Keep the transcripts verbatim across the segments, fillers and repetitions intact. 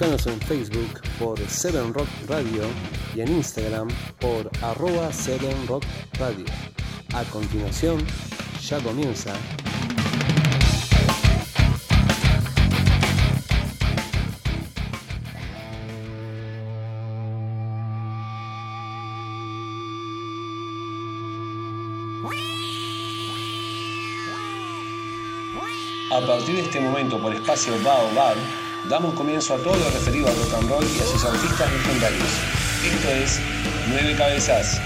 Búscanos en Facebook por Seven Rock Radio y en Instagram por arroba Seven Rock Radio. A continuación, ya comienza A partir de este momento, por espacio Baobab, damos comienzo a todo lo referido al rock and roll y a sus artistas legendarios. Esto es Nueve Cabezas.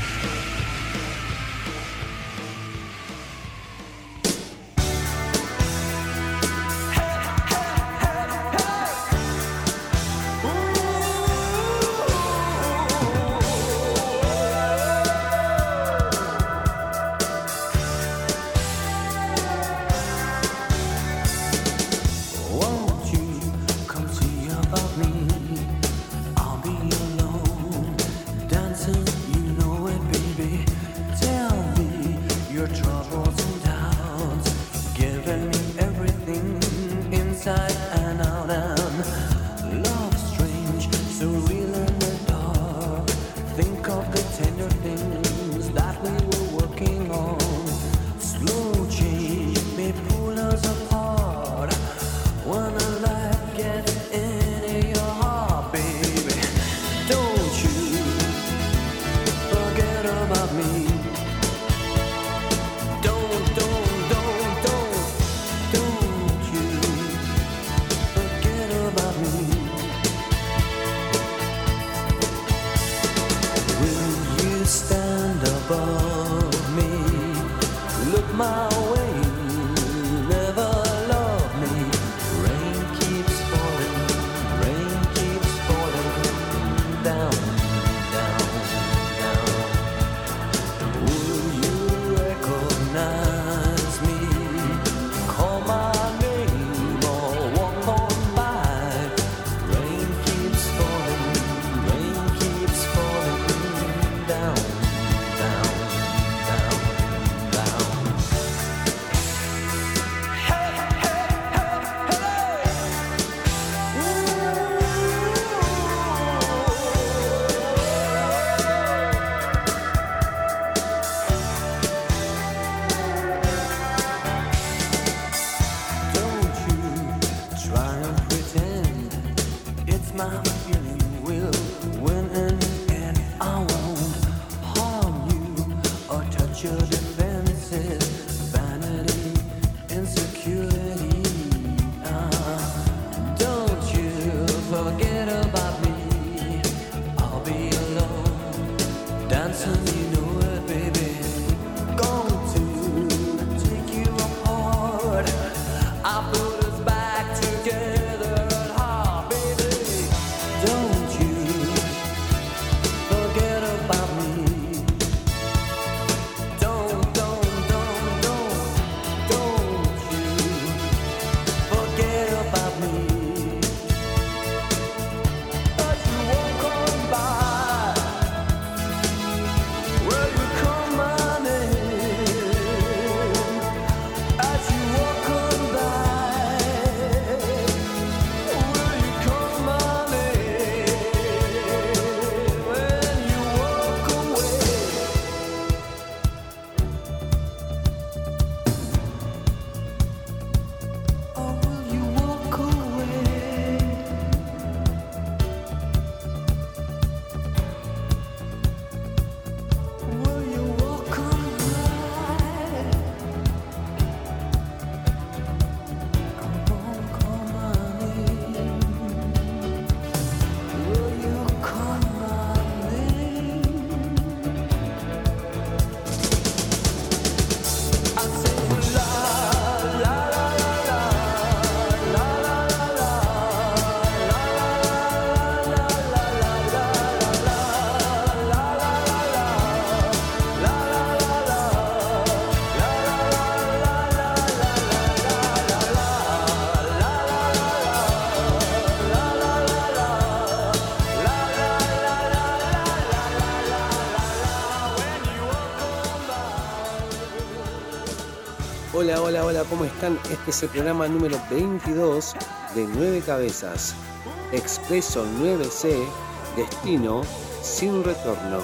Hola, hola, hola, ¿cómo están? Este es el programa número veintidós de Nueve Cabezas. Expreso nueve C, destino sin retorno.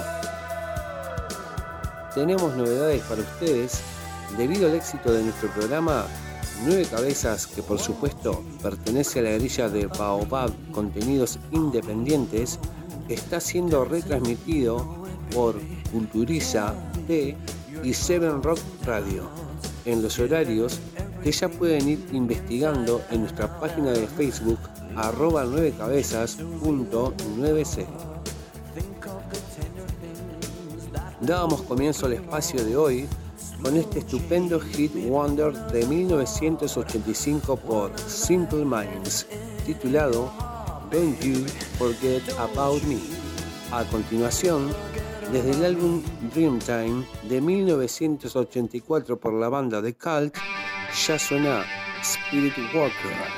Tenemos novedades para ustedes debido al éxito de nuestro programa Nueve Cabezas, que por supuesto pertenece a la grilla de Baobab Contenidos Independientes. Está siendo retransmitido por Culturiza T y Seven Rock Radio en los horarios que ya pueden ir investigando en nuestra página de Facebook arroba nueve cabezas punto nueve c. Dábamos comienzo al espacio de hoy con este estupendo hit wonder de mil novecientos ochenta y cinco por Simple Minds, titulado Don't You Forget About Me. A continuación, desde el álbum Dreamtime de mil novecientos ochenta y cuatro por la banda The Cult, ya suena Spirit Walker.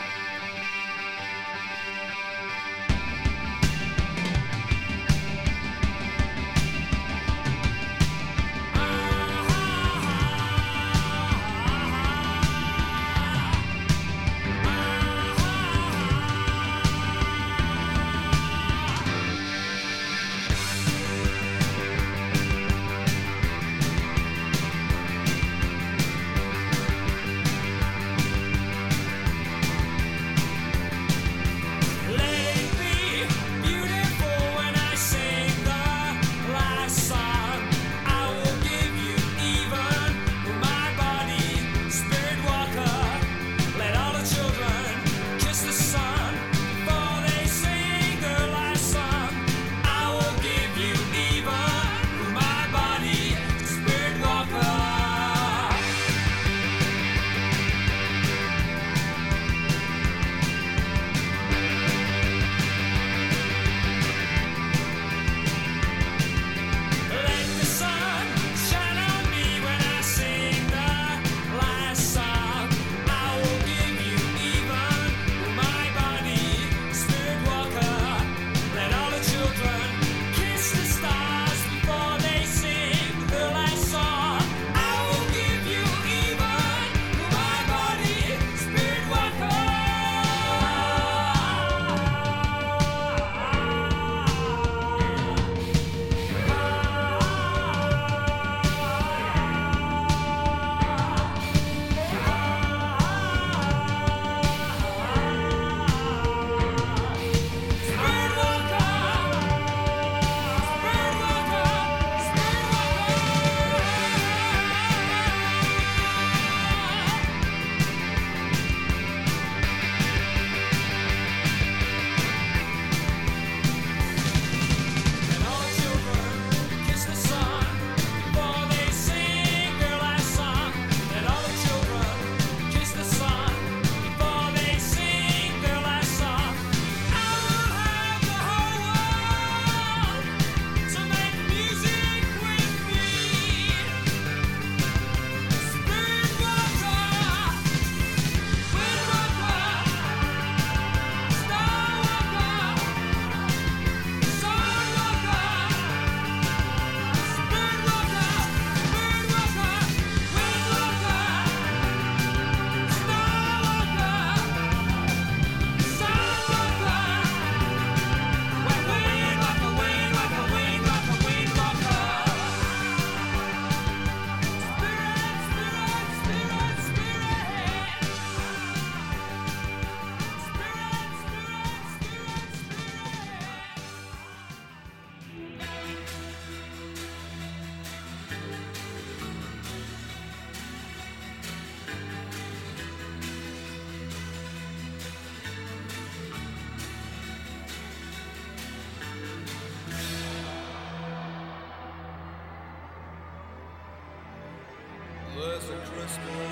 There's a crystal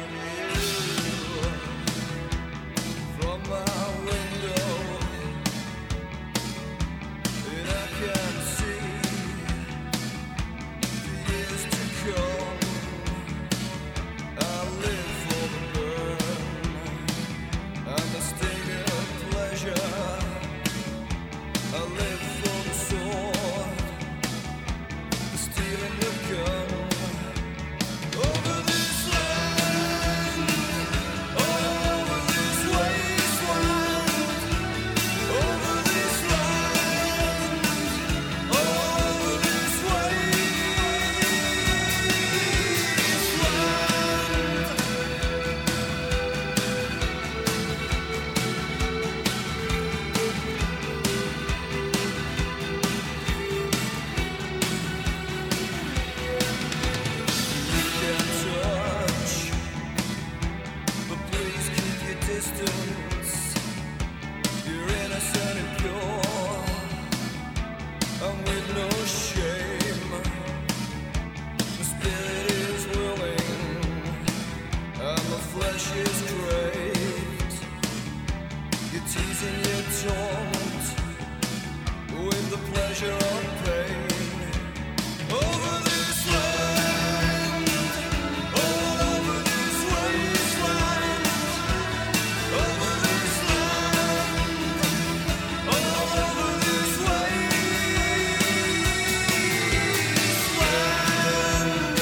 view from my window, and I can see the years to come. I live for the burn and the sting of pleasure. I live for the sword, the steel and the gun. Over this land You're teasing your taunt with the pleasure of pain. Over this land, all over this wasteland. Over this land, all over this wasteland.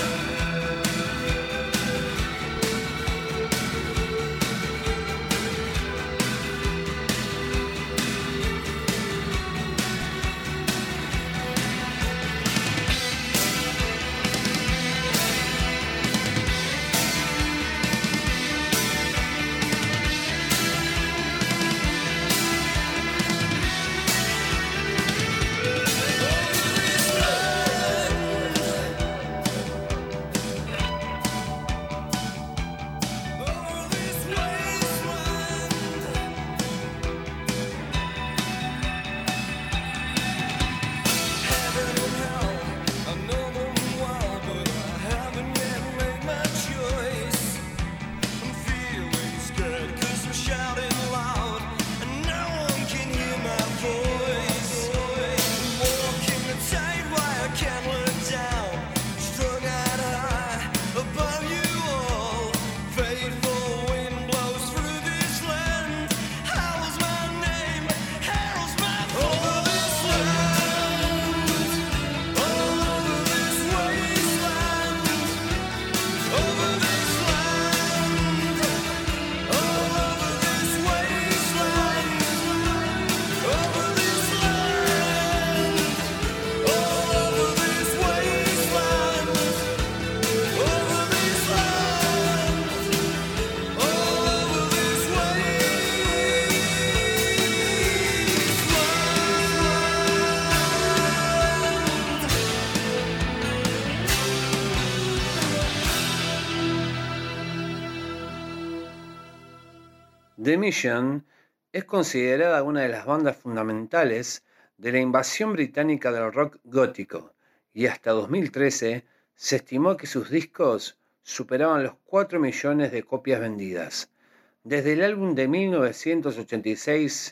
The Mission es considerada una de las bandas fundamentales de la invasión británica del rock gótico y hasta dos mil trece se estimó que sus discos superaban los cuatro millones de copias vendidas. Desde el álbum de mil novecientos ochenta y seis,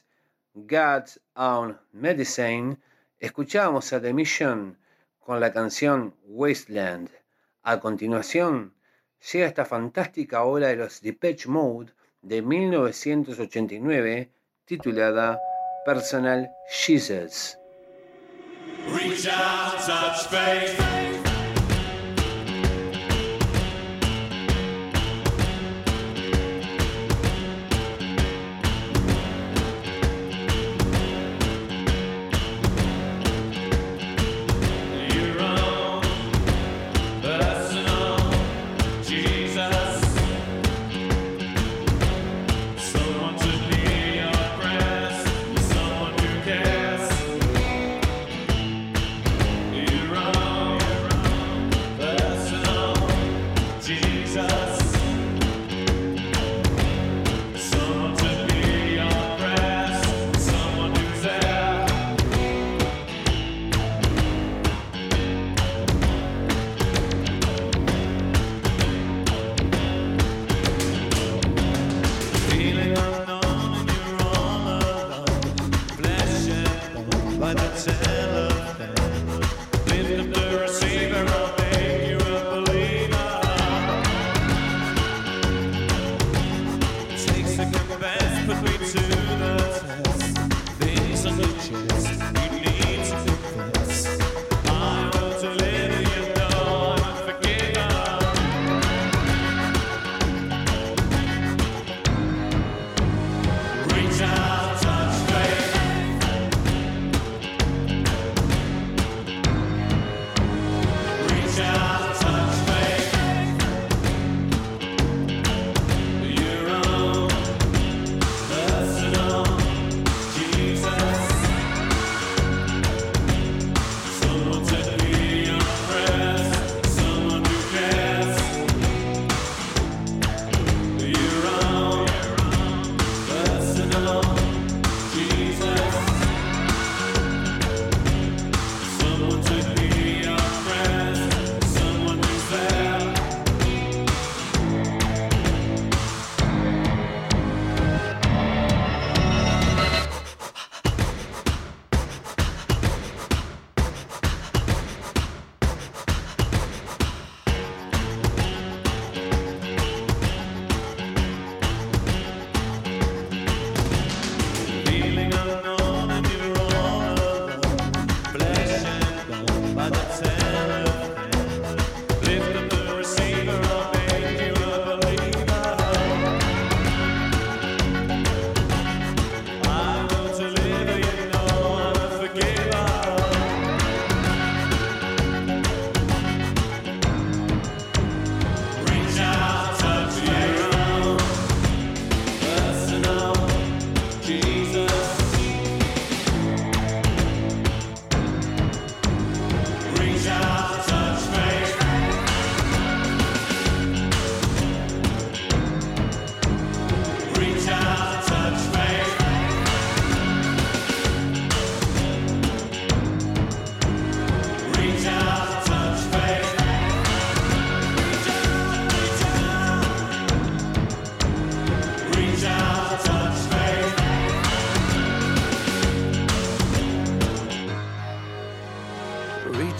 God's Own Medicine, escuchábamos a The Mission con la canción Wasteland. A continuación, llega esta fantástica obra de los Depeche Mode de mil novecientos ochenta y nueve titulada Personal Jesus. Reach out, touch faith. You're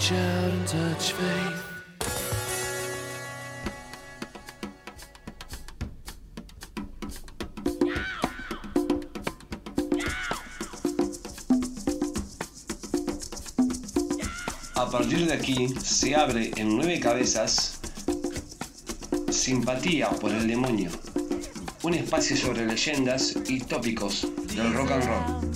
Reach out and touch faith. A partir de aquí se abre en Nueve Cabezas Simpatía por el Demonio, un espacio sobre leyendas y tópicos del rock and roll.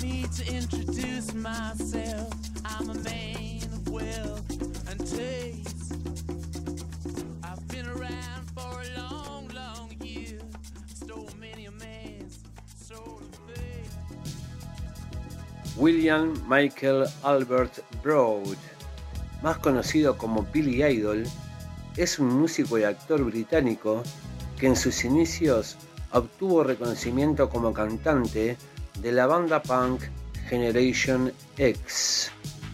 William Michael Albert Broad, más conocido como Billy Idol, es un músico y actor británico que en sus inicios obtuvo reconocimiento como cantante de la banda punk Generation X.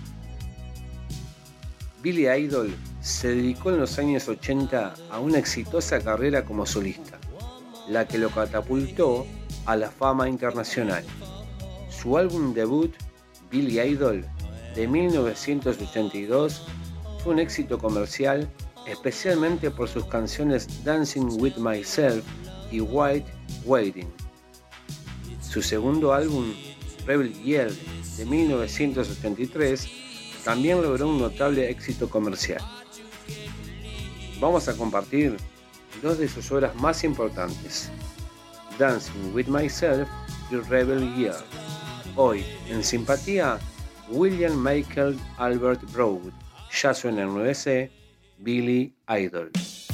Billy Idol se dedicó en los años ochenta a una exitosa carrera como solista, la que lo catapultó a la fama internacional. Su álbum debut, Billy Idol, de mil novecientos ochenta y dos, fue un éxito comercial, especialmente por sus canciones Dancing with Myself y White Wedding. Su segundo álbum, Rebel Yell, de mil novecientos ochenta y tres, también logró un notable éxito comercial. Vamos a compartir dos de sus obras más importantes, Dancing with Myself y Rebel Yell. Hoy, en Simpatía, William Michael Albert Broad. Ya suena en nueve C, Billy Idol.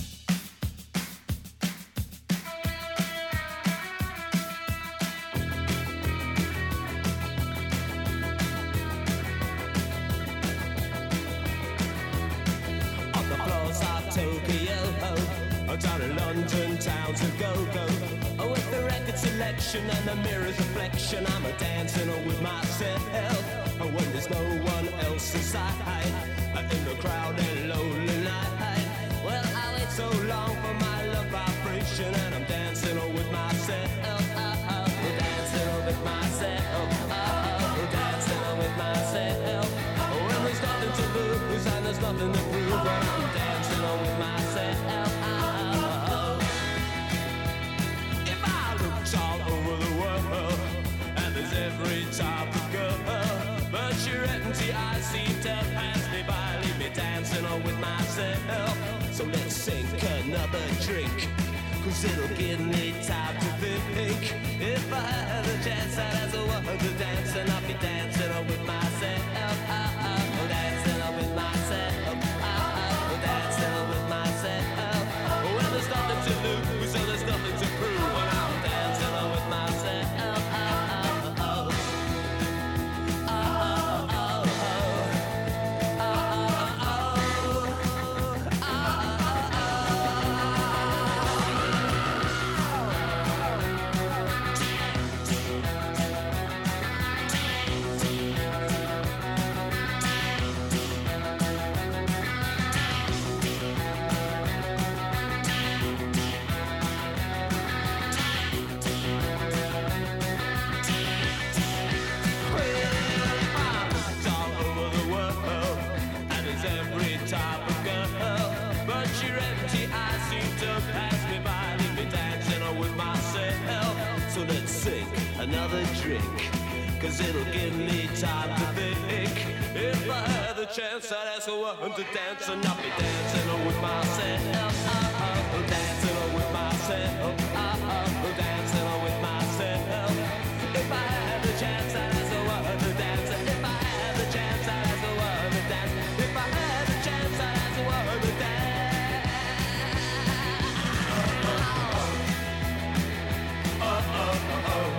Down in London town to go-go, oh, with the record selection and the mirror's reflection, I'm a dancing with myself, oh, when there's no one else inside, in the crowded lonely night. Well, I wait so long for my love vibration, and I'm dancing with myself, oh, oh, dancing with myself, oh, dancing with myself. When there's nothing to lose and there's nothing to prove, but I'm dancing with myself. Every type of girl, but you're empty, I seem to pass me by, leave me dancing on with myself. So let's sink another drink, cause it'll give me time to think. If I had a chance, I'd ask a woman to dance, and I'll be dancing on with myself. Oh, oh, dancing on with myself. Oh, oh, dancing on with myself. Well, there's nothing to lose, so there's nothing to prove, and I'm dancing on with myself. Another drink, cause it'll give me time to think. If I had the chance, I'd ask a woman to dance, and I'll be dancing with myself. Oh, oh, dancing with myself. Oh, oh, dancing with myself. If I had the chance, I'd ask a woman to dance. If I had the chance, I'd ask a woman to dance. If I had the chance, I'd ask a woman to dance. Oh, oh, oh, oh.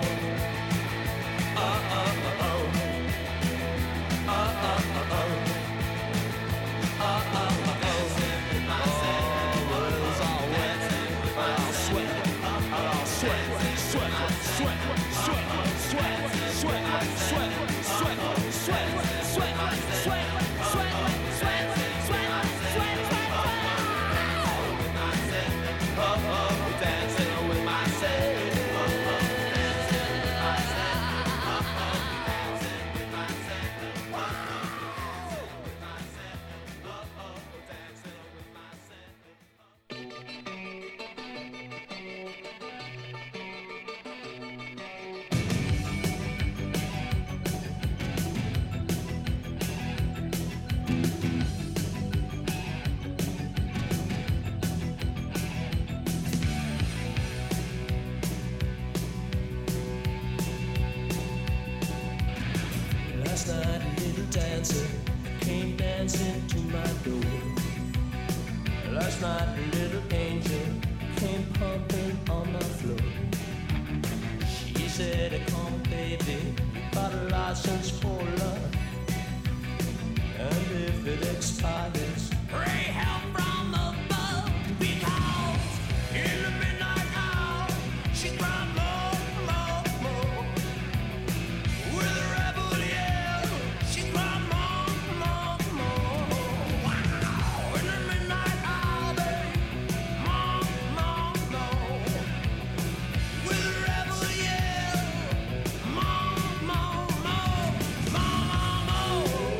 Last night a little dancer came dancing to my door. Last night a little angel came pumping on my floor. She said, come baby, you got a license for love, and if it expires, pray help from above, because in the midnight hour she cried more, more, more. With a rebel yell, she cried more, more, more. Wow! In the midnight hour, babe, more, more, more. With a rebel yell, more, more, more, more, more.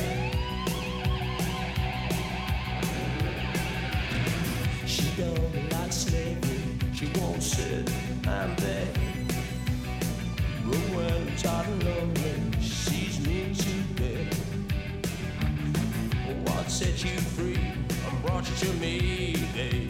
She don't like slavery, she won't sit and beg. But when I'm tired and lonely, she sees me to bed. What set you free and brought you to me, babe?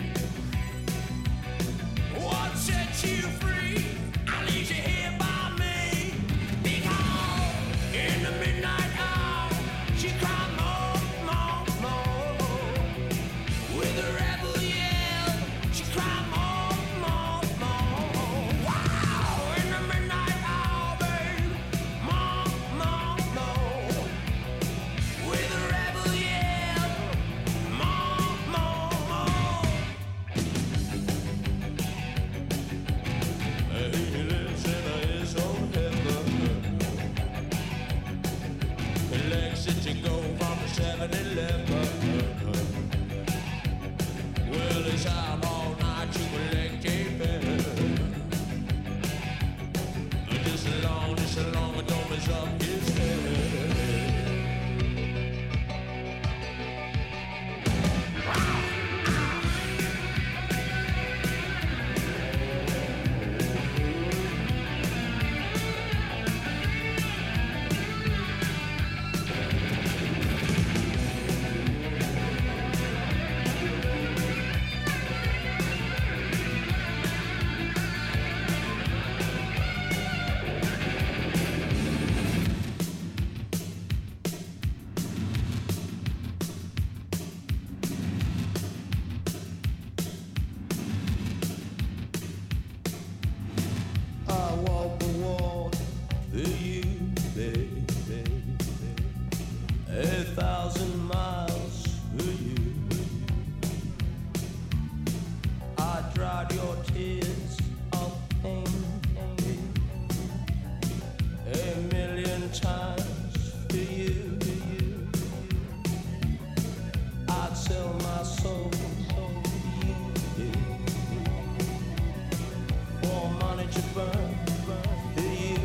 What set you free? I leave you here by me. Because in the midnight hour, she cried more, more, more. With a rebel yell, she cried more, more, more. Wow! In the midnight hour, babe, more, more, more. With a rebel yell, more, more, more. He lives in his own heaven. Legs that you go from the seven eleven. Well, he's out all night to collect keeping. Just as long, just as long as don't mess up his head. I walk the walk for you, baby. A thousand miles for you. I dried your tears of pain a million times for you. I'd sell my soul for you. For money to burn for you.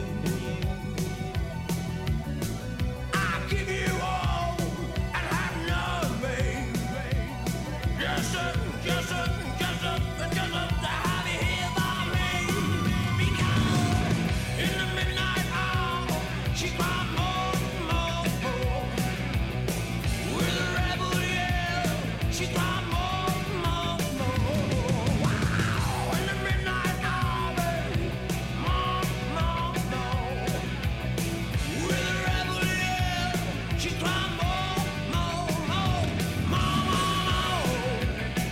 I give you all and have nothing. Just a, just a, just a, just a, to have you here by me. Because in the midnight hour, she cried more, more, more. With a rebel yell, she cried more, more, more. Wow! In the midnight hour, babe, more, more, more. With a rebel yell, she cried more, more, more, more, more.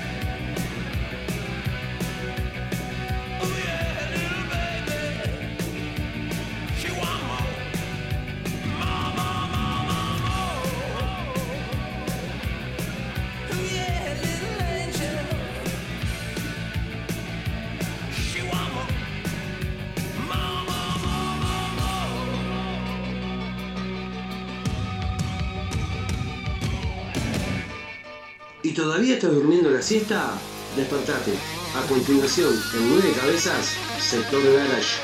Oh yeah, little baby, she want more, more, more, more, more, more. Oh yeah, little angel, she want more, more, more, more, more, ¿Y todavía estás durmiendo la siesta? Despertate. A continuación, en Nueve Cabezas, Sector Garage.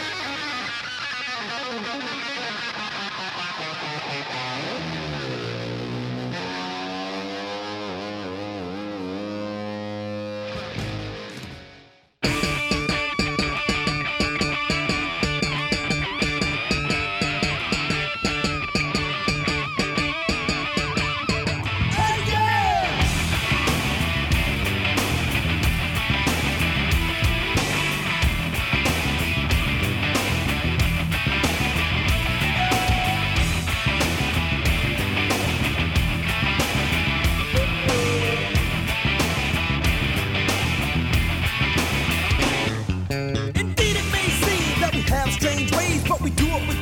more.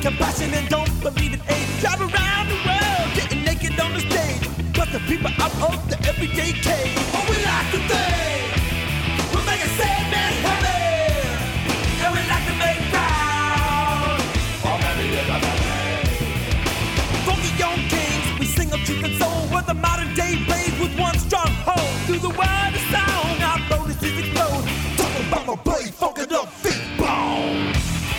compassion and don't believe in age. Drive around the world, getting naked on the stage. Cut the people out of the everyday cage. Oh, we like to think we'll make a sad man happy, and we like to make proud. Oh, happy is a funky young kings, we sing of truth and soul. We're the modern day blaze with one strong hold. Through the world of song, our bonuses explode. Talking about my blade, funkin' up, feet bone.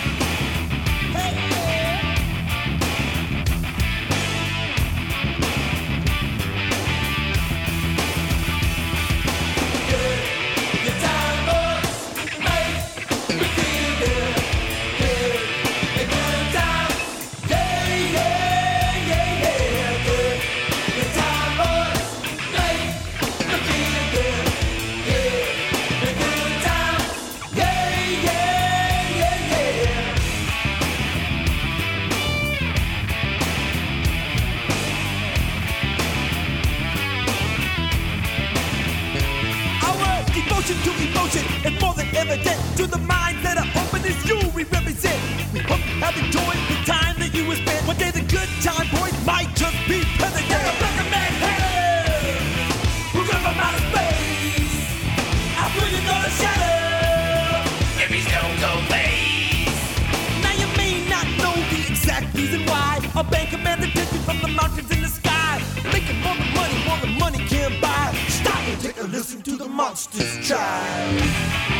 To emotion is more than evident to the minds that are open as you we represent. We hope you have enjoyed the time that you have spent. One day the good time boys might just be present. Yeah, a black man head, we're from outer space. How will you gonna shadow if he's don't go face? Now you may not know the exact reason why a bank commander took you from the mountains in the sky, making more than money, more than money can buy. Stop and take a listen to the monsters try.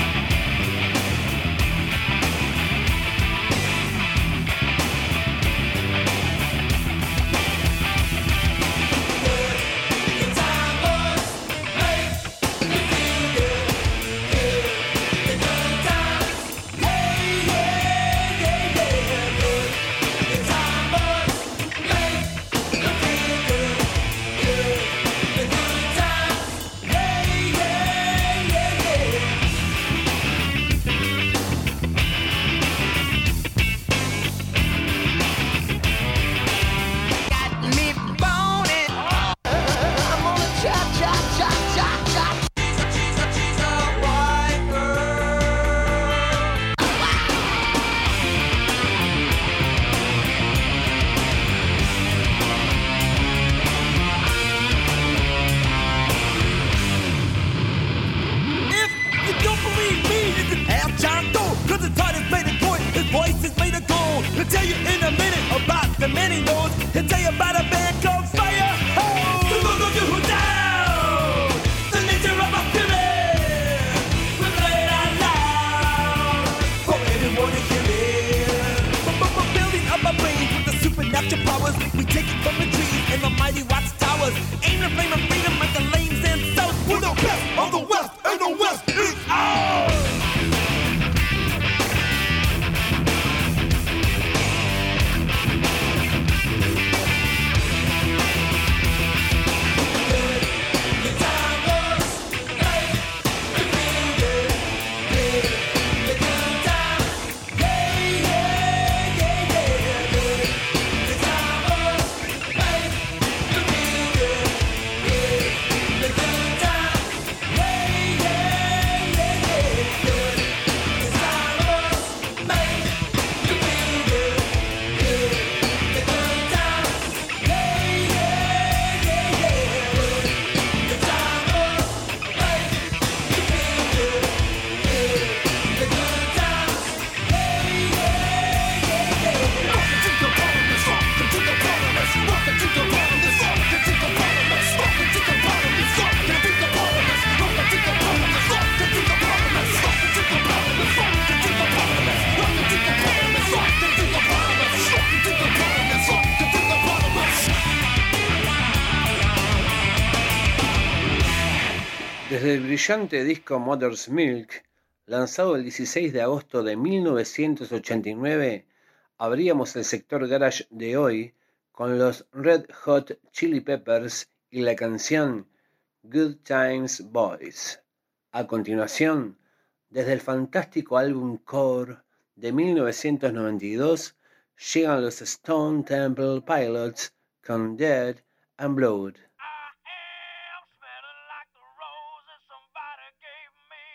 Desde el brillante disco Mother's Milk, lanzado el dieciséis de agosto de mil novecientos ochenta y nueve, abríamos el sector garage de hoy con los Red Hot Chili Peppers y la canción Good Times Boys. A continuación, desde el fantástico álbum Core de mil novecientos noventa y dos, llegan los Stone Temple Pilots con Dead and Blood.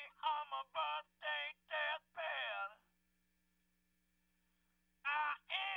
I am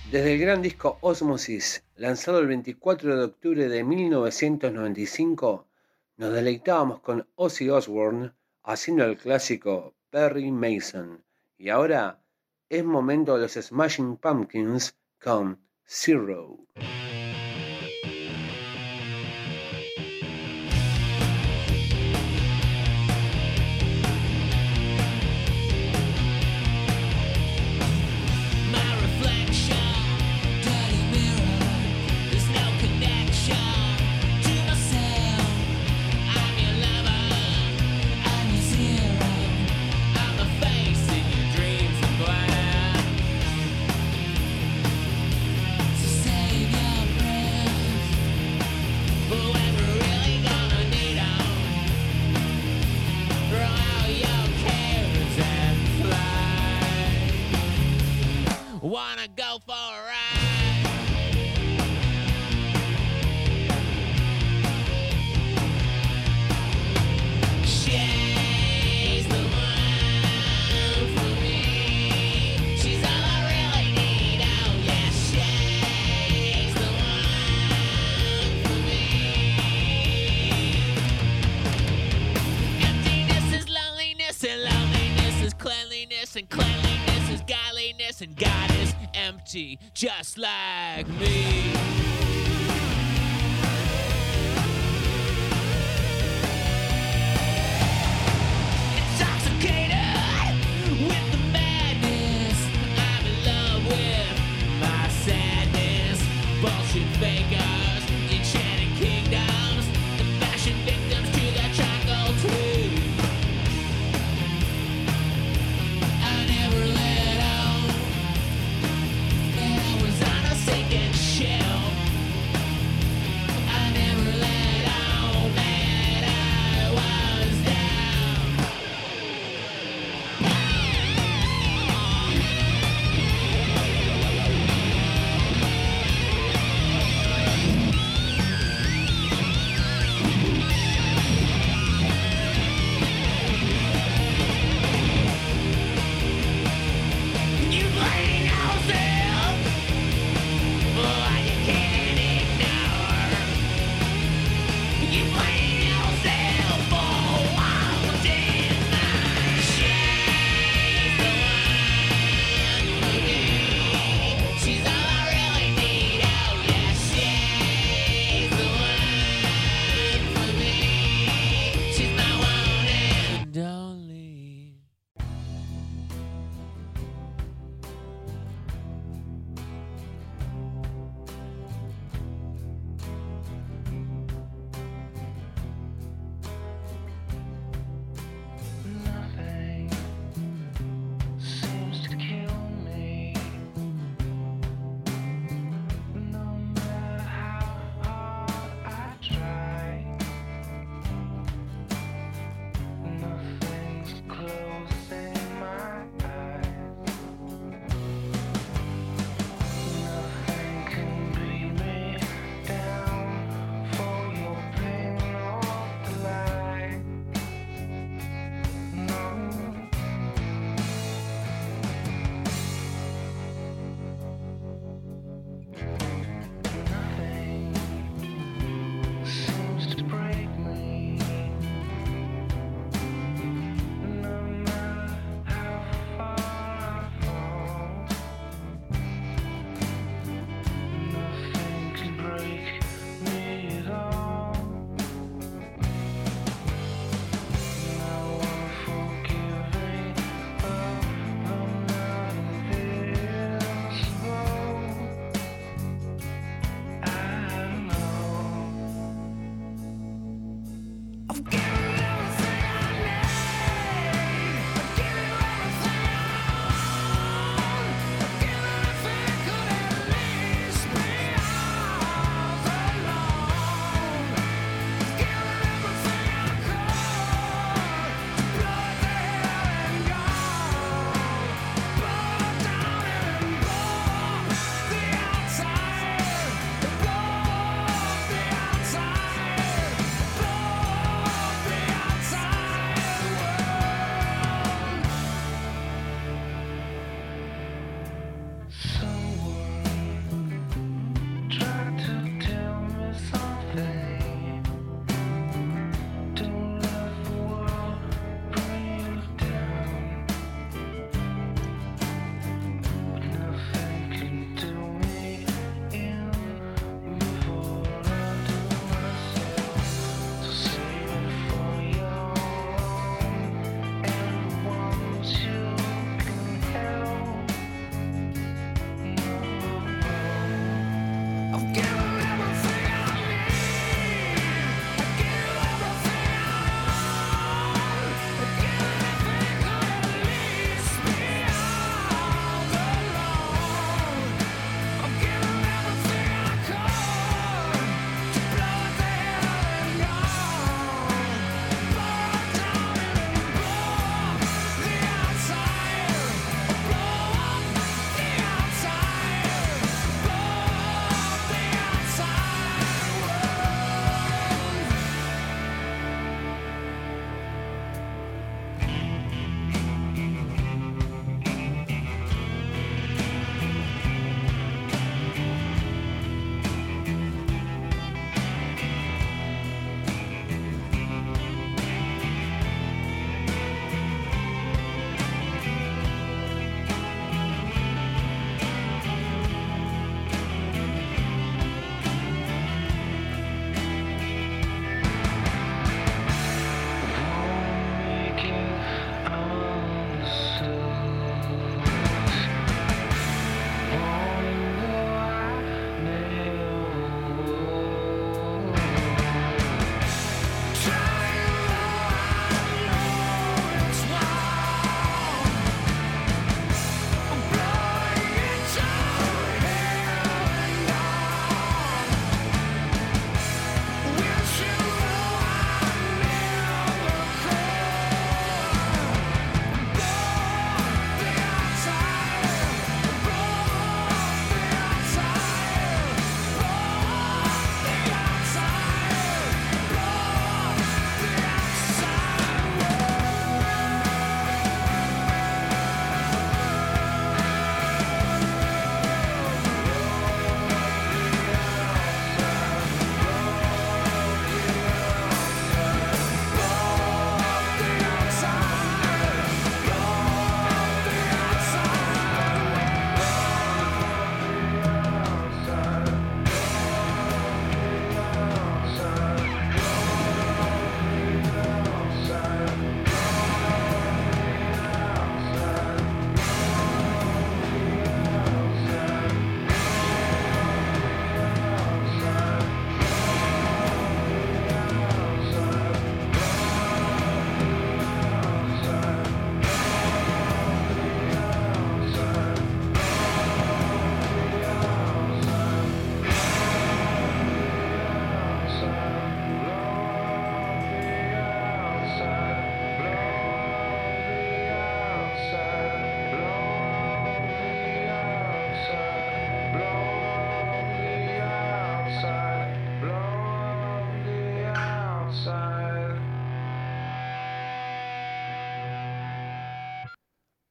Desde el gran disco Osmosis, lanzado el veinticuatro de octubre de mil novecientos noventa y cinco, nos deleitábamos con Ozzy Osbourne haciendo el clásico Perry Mason. Y ahora es momento de los Smashing Pumpkins con Zero. Wanna go for a ride? She's the one for me. She's all I really need. Oh yeah, she's the one for me. Emptiness is loneliness, and loneliness is cleanliness, and cleanliness is godliness, and God is empty, just like me. Intoxicated with the madness, I'm in love with my sadness. Bullshit fakers, enchanted kingdoms, and fashion victims to their triangle tree. I never let out. I was on a sinking shell.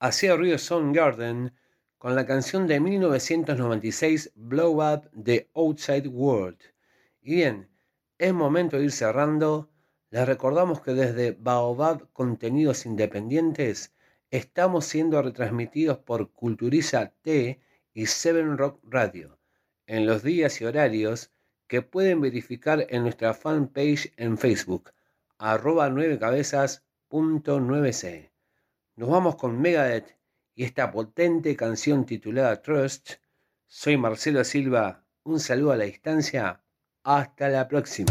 hacía ruido Soundgarden con la canción de mil novecientos noventa y seis Blow Up de Outside World. Y bien, es momento de ir cerrando. Les recordamos que desde Baobab Contenidos Independientes estamos siendo retransmitidos por Culturiza T y Seven Rock Radio en los días y horarios que pueden verificar en nuestra fanpage en Facebook, arroba nueve cabezas punto nueve c. Nos vamos con Megadeth y esta potente canción titulada Trust. Soy Marcelo Silva, un saludo a la distancia, hasta la próxima.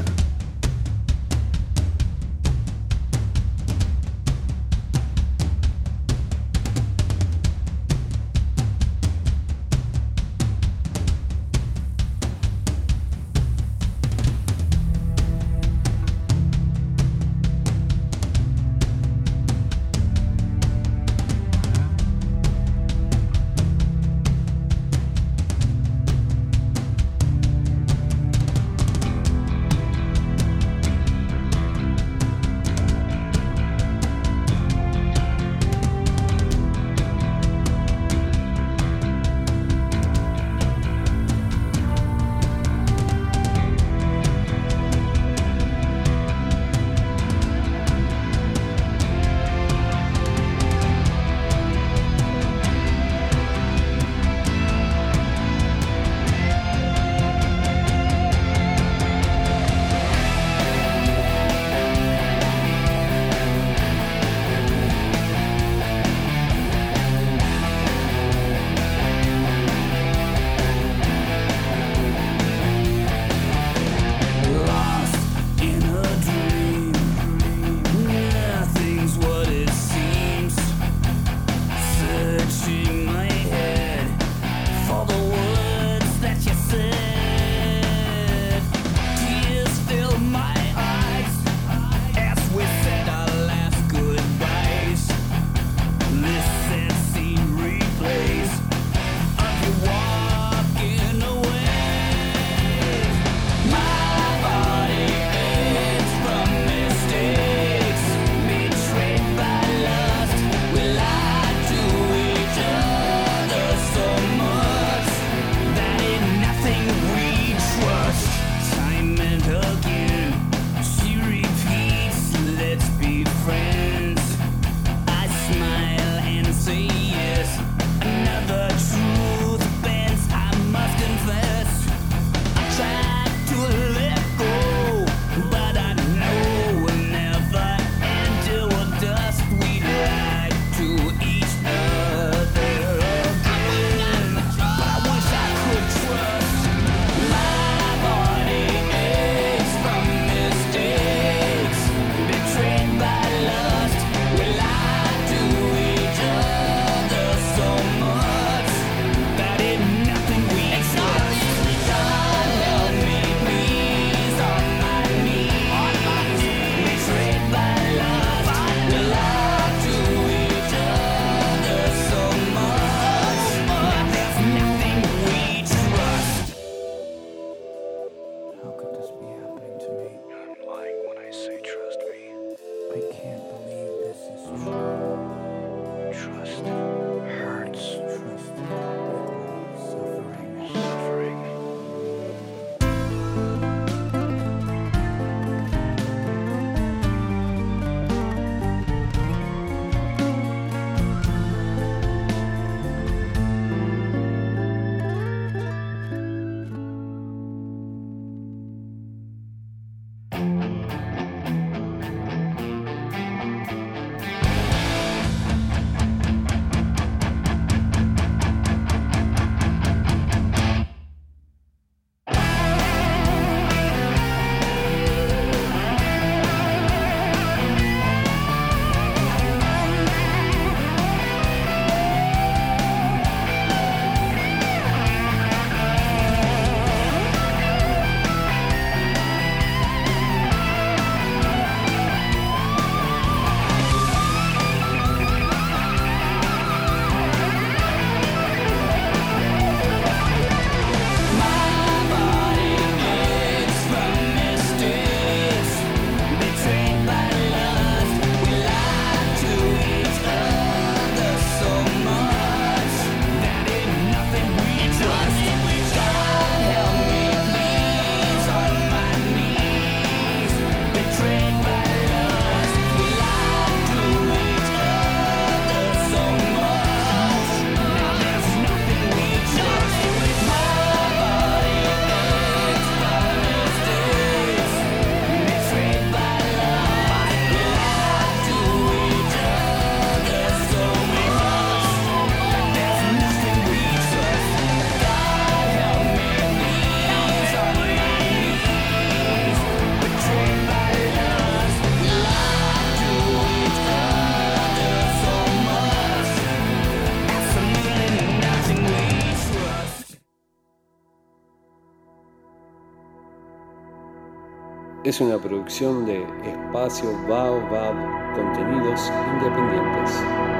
es una producción de Espacio Baobab, contenidos independientes.